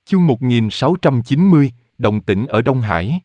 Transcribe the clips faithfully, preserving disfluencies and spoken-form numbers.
Chương một nghìn sáu trăm chín mươi, động tĩnh ở Đông Hải.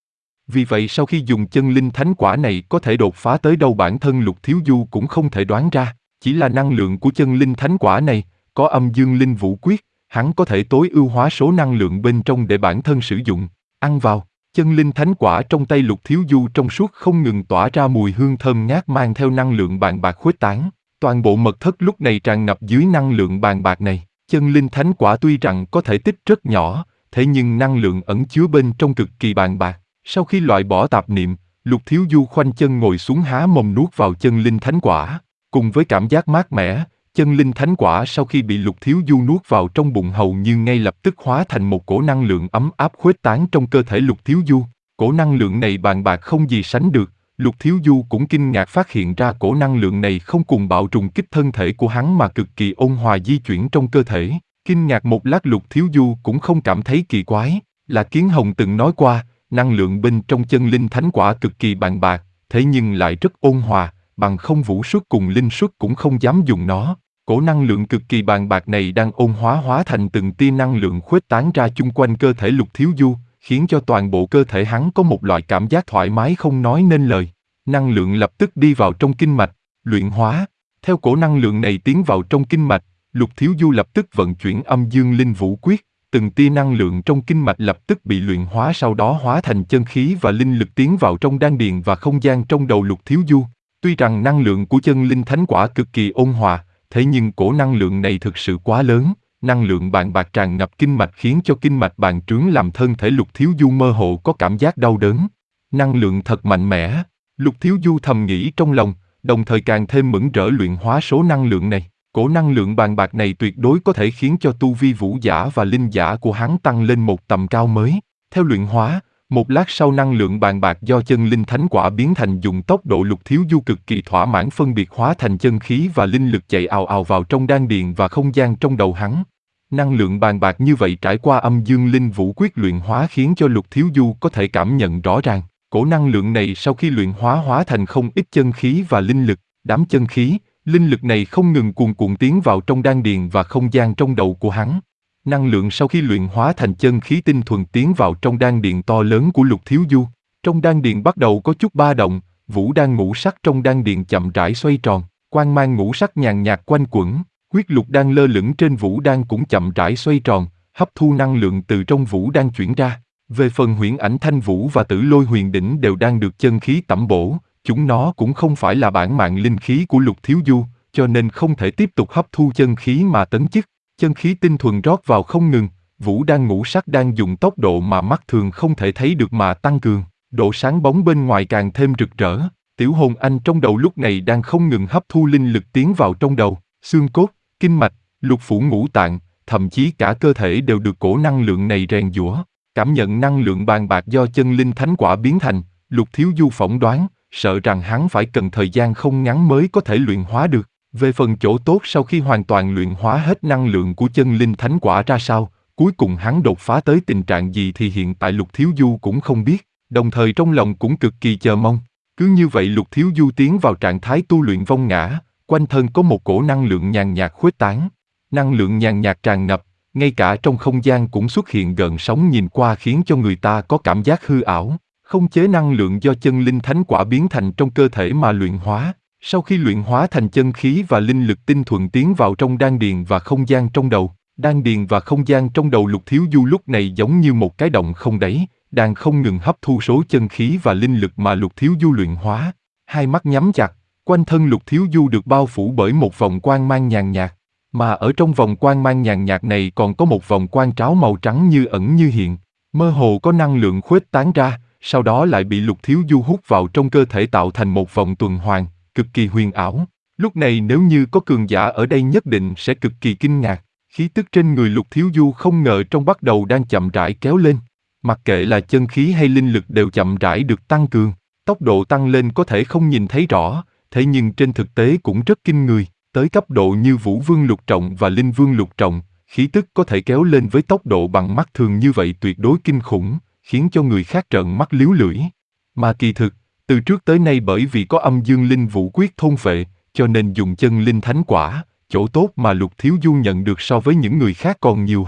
Vì vậy sau khi dùng chân linh thánh quả này có thể đột phá tới đâu bản thân Lục Thiếu Du cũng không thể đoán ra, chỉ là năng lượng của chân linh thánh quả này, có âm dương linh vũ quyết, hắn có thể tối ưu hóa số năng lượng bên trong để bản thân sử dụng, ăn vào. Chân linh thánh quả trong tay Lục Thiếu Du trong suốt không ngừng tỏa ra mùi hương thơm ngát mang theo năng lượng bàn bạc khuếch tán, toàn bộ mật thất lúc này tràn ngập dưới năng lượng bàn bạc này. Chân linh thánh quả tuy rằng có thể tích rất nhỏ, thế nhưng năng lượng ẩn chứa bên trong cực kỳ bàn bạc. Sau khi loại bỏ tạp niệm, Lục Thiếu Du khoanh chân ngồi xuống há mồm nuốt vào chân linh thánh quả. Cùng với cảm giác mát mẻ, chân linh thánh quả sau khi bị Lục Thiếu Du nuốt vào trong bụng hầu như ngay lập tức hóa thành một cổ năng lượng ấm áp khuếch tán trong cơ thể Lục Thiếu Du. Cổ năng lượng này bàn bạc không gì sánh được, Lục Thiếu Du cũng kinh ngạc phát hiện ra cổ năng lượng này không cùng bạo trùng kích thân thể của hắn mà cực kỳ ôn hòa di chuyển trong cơ thể. Kinh ngạc một lát Lục Thiếu Du cũng không cảm thấy kỳ quái, là Kiến Hồng từng nói qua, năng lượng bên trong chân linh thánh quả cực kỳ bàn bạc, thế nhưng lại rất ôn hòa, bằng không Vũ Xuất cùng Linh Xuất cũng không dám dùng nó. Cổ năng lượng cực kỳ bàn bạc này đang ôn hóa hóa thành từng tia năng lượng khuếch tán ra chung quanh cơ thể Lục Thiếu Du, khiến cho toàn bộ cơ thể hắn có một loại cảm giác thoải mái không nói nên lời. Năng lượng lập tức đi vào trong kinh mạch, luyện hóa. Theo cổ năng lượng này tiến vào trong kinh mạch, Lục Thiếu Du lập tức vận chuyển âm dương linh vũ quyết, từng tia năng lượng trong kinh mạch lập tức bị luyện hóa sau đó hóa thành chân khí và linh lực tiến vào trong đan điền và không gian trong đầu Lục Thiếu Du. Tuy rằng năng lượng của chân linh thánh quả cực kỳ ôn hòa, thế nhưng cổ năng lượng này thực sự quá lớn, năng lượng bàn bạc tràn ngập kinh mạch khiến cho kinh mạch bàn trướng làm thân thể Lục Thiếu Du mơ hồ có cảm giác đau đớn. Năng lượng thật mạnh mẽ, Lục Thiếu Du thầm nghĩ trong lòng, đồng thời càng thêm mừng rỡ luyện hóa số năng lượng này. Cổ năng lượng bàn bạc này tuyệt đối có thể khiến cho tu vi vũ giả và linh giả của hắn tăng lên một tầm cao mới. Theo luyện hóa, một lát sau năng lượng bàn bạc do chân linh thánh quả biến thành dùng tốc độ Lục Thiếu Du cực kỳ thỏa mãn phân biệt hóa thành chân khí và linh lực chạy ào ào vào trong đan điền và không gian trong đầu hắn. Năng lượng bàn bạc như vậy trải qua âm dương linh vũ quyết luyện hóa khiến cho Lục Thiếu Du có thể cảm nhận rõ ràng. Cổ năng lượng này sau khi luyện hóa hóa thành không ít chân khí và linh lực, đám chân khí, linh lực này không ngừng cuồn cuộn tiến vào trong đan điền và không gian trong đầu của hắn. Năng lượng sau khi luyện hóa thành chân khí tinh thuần tiến vào trong đan điền to lớn của Lục Thiếu Du. Trong đan điền bắt đầu có chút ba động, vũ đan ngũ sắc trong đan điền chậm rãi xoay tròn, quang mang ngũ sắc nhàn nhạt quanh quẩn, huyết lục đan lơ lửng trên vũ đan cũng chậm rãi xoay tròn, hấp thu năng lượng từ trong vũ đan chuyển ra. Về phần huyễn ảnh thanh vũ và tử lôi huyền đỉnh đều đang được chân khí tẩm bổ, chúng nó cũng không phải là bản mạng linh khí của Lục Thiếu Du, cho nên không thể tiếp tục hấp thu chân khí mà tấn chức. Chân khí tinh thuần rót vào không ngừng, vũ đan ngũ sắc đang dùng tốc độ mà mắt thường không thể thấy được mà tăng cường, độ sáng bóng bên ngoài càng thêm rực rỡ. Tiểu hồn anh trong đầu lúc này đang không ngừng hấp thu linh lực tiến vào trong đầu, xương cốt, kinh mạch, lục phủ ngũ tạng, thậm chí cả cơ thể đều được cổ năng lượng này rèn giũa. Cảm nhận năng lượng bàn bạc do chân linh thánh quả biến thành, Lục Thiếu Du phỏng đoán, sợ rằng hắn phải cần thời gian không ngắn mới có thể luyện hóa được. Về phần chỗ tốt sau khi hoàn toàn luyện hóa hết năng lượng của chân linh thánh quả ra sao, cuối cùng hắn đột phá tới tình trạng gì thì hiện tại Lục Thiếu Du cũng không biết, đồng thời trong lòng cũng cực kỳ chờ mong. Cứ như vậy Lục Thiếu Du tiến vào trạng thái tu luyện vong ngã, quanh thân có một cổ năng lượng nhàn nhạt khuếch tán. Năng lượng nhàn nhạt tràn ngập, ngay cả trong không gian cũng xuất hiện gợn sóng nhìn qua khiến cho người ta có cảm giác hư ảo. Không chế năng lượng do chân linh thánh quả biến thành trong cơ thể mà luyện hóa. Sau khi luyện hóa thành chân khí và linh lực tinh thuần tiến vào trong đan điền và không gian trong đầu, đan điền và không gian trong đầu Lục Thiếu Du lúc này giống như một cái động không đáy, đang không ngừng hấp thu số chân khí và linh lực mà Lục Thiếu Du luyện hóa. Hai mắt nhắm chặt, quanh thân Lục Thiếu Du được bao phủ bởi một vòng quang mang nhàn nhạt, mà ở trong vòng quang mang nhàn nhạt này còn có một vòng quang tráo màu trắng như ẩn như hiện, mơ hồ có năng lượng khuếch tán ra, sau đó lại bị Lục Thiếu Du hút vào trong cơ thể tạo thành một vòng tuần hoàn, cực kỳ huyền ảo. Lúc này nếu như có cường giả ở đây nhất định sẽ cực kỳ kinh ngạc. Khí tức trên người Lục Thiếu Du không ngờ trong bắt đầu đang chậm rãi kéo lên. Mặc kệ là chân khí hay linh lực đều chậm rãi được tăng cường. Tốc độ tăng lên có thể không nhìn thấy rõ, thế nhưng trên thực tế cũng rất kinh người. Tới cấp độ như Vũ Vương Lục Trọng và Linh Vương Lục Trọng, khí tức có thể kéo lên với tốc độ bằng mắt thường như vậy tuyệt đối kinh khủng, khiến cho người khác trợn mắt líu lưỡi. Mà kỳ thực, từ trước tới nay bởi vì có âm dương linh vũ quyết thôn phệ, cho nên dùng chân linh thánh quả, chỗ tốt mà Lục Thiếu Du nhận được so với những người khác còn nhiều hơn.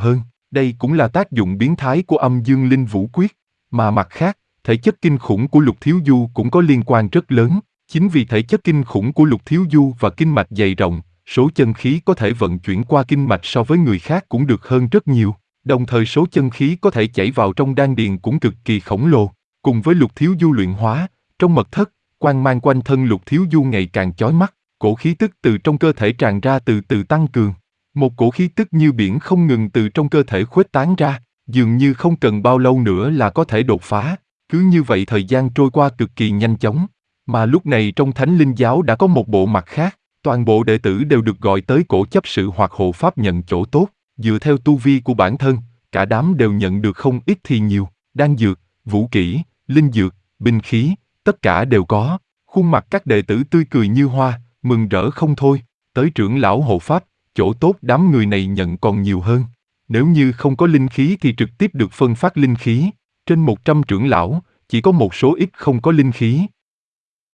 Đây cũng là tác dụng biến thái của âm dương linh vũ quyết. Mà mặt khác, thể chất kinh khủng của Lục Thiếu Du cũng có liên quan rất lớn. Chính vì thể chất kinh khủng của Lục Thiếu Du và kinh mạch dày rộng, số chân khí có thể vận chuyển qua kinh mạch so với người khác cũng được hơn rất nhiều. Đồng thời số chân khí có thể chảy vào trong đan điền cũng cực kỳ khổng lồ. Cùng với Lục Thiếu Du luyện hóa, trong mật thất, quang mang quanh thân Lục Thiếu Du ngày càng chói mắt, cổ khí tức từ trong cơ thể tràn ra từ từ tăng cường. Một cổ khí tức như biển không ngừng từ trong cơ thể khuếch tán ra, dường như không cần bao lâu nữa là có thể đột phá. Cứ như vậy thời gian trôi qua cực kỳ nhanh chóng. Mà lúc này trong Thánh Linh Giáo đã có một bộ mặt khác, toàn bộ đệ tử đều được gọi tới cổ chấp sự hoặc hộ pháp nhận chỗ tốt, dựa theo tu vi của bản thân, cả đám đều nhận được không ít thì nhiều, đan dược, vũ kỹ, linh dược, binh khí, tất cả đều có. Khuôn mặt các đệ tử tươi cười như hoa, mừng rỡ không thôi, tới trưởng lão hộ pháp, chỗ tốt đám người này nhận còn nhiều hơn. Nếu như không có linh khí thì trực tiếp được phân phát linh khí, trên một trăm trưởng lão, chỉ có một số ít không có linh khí.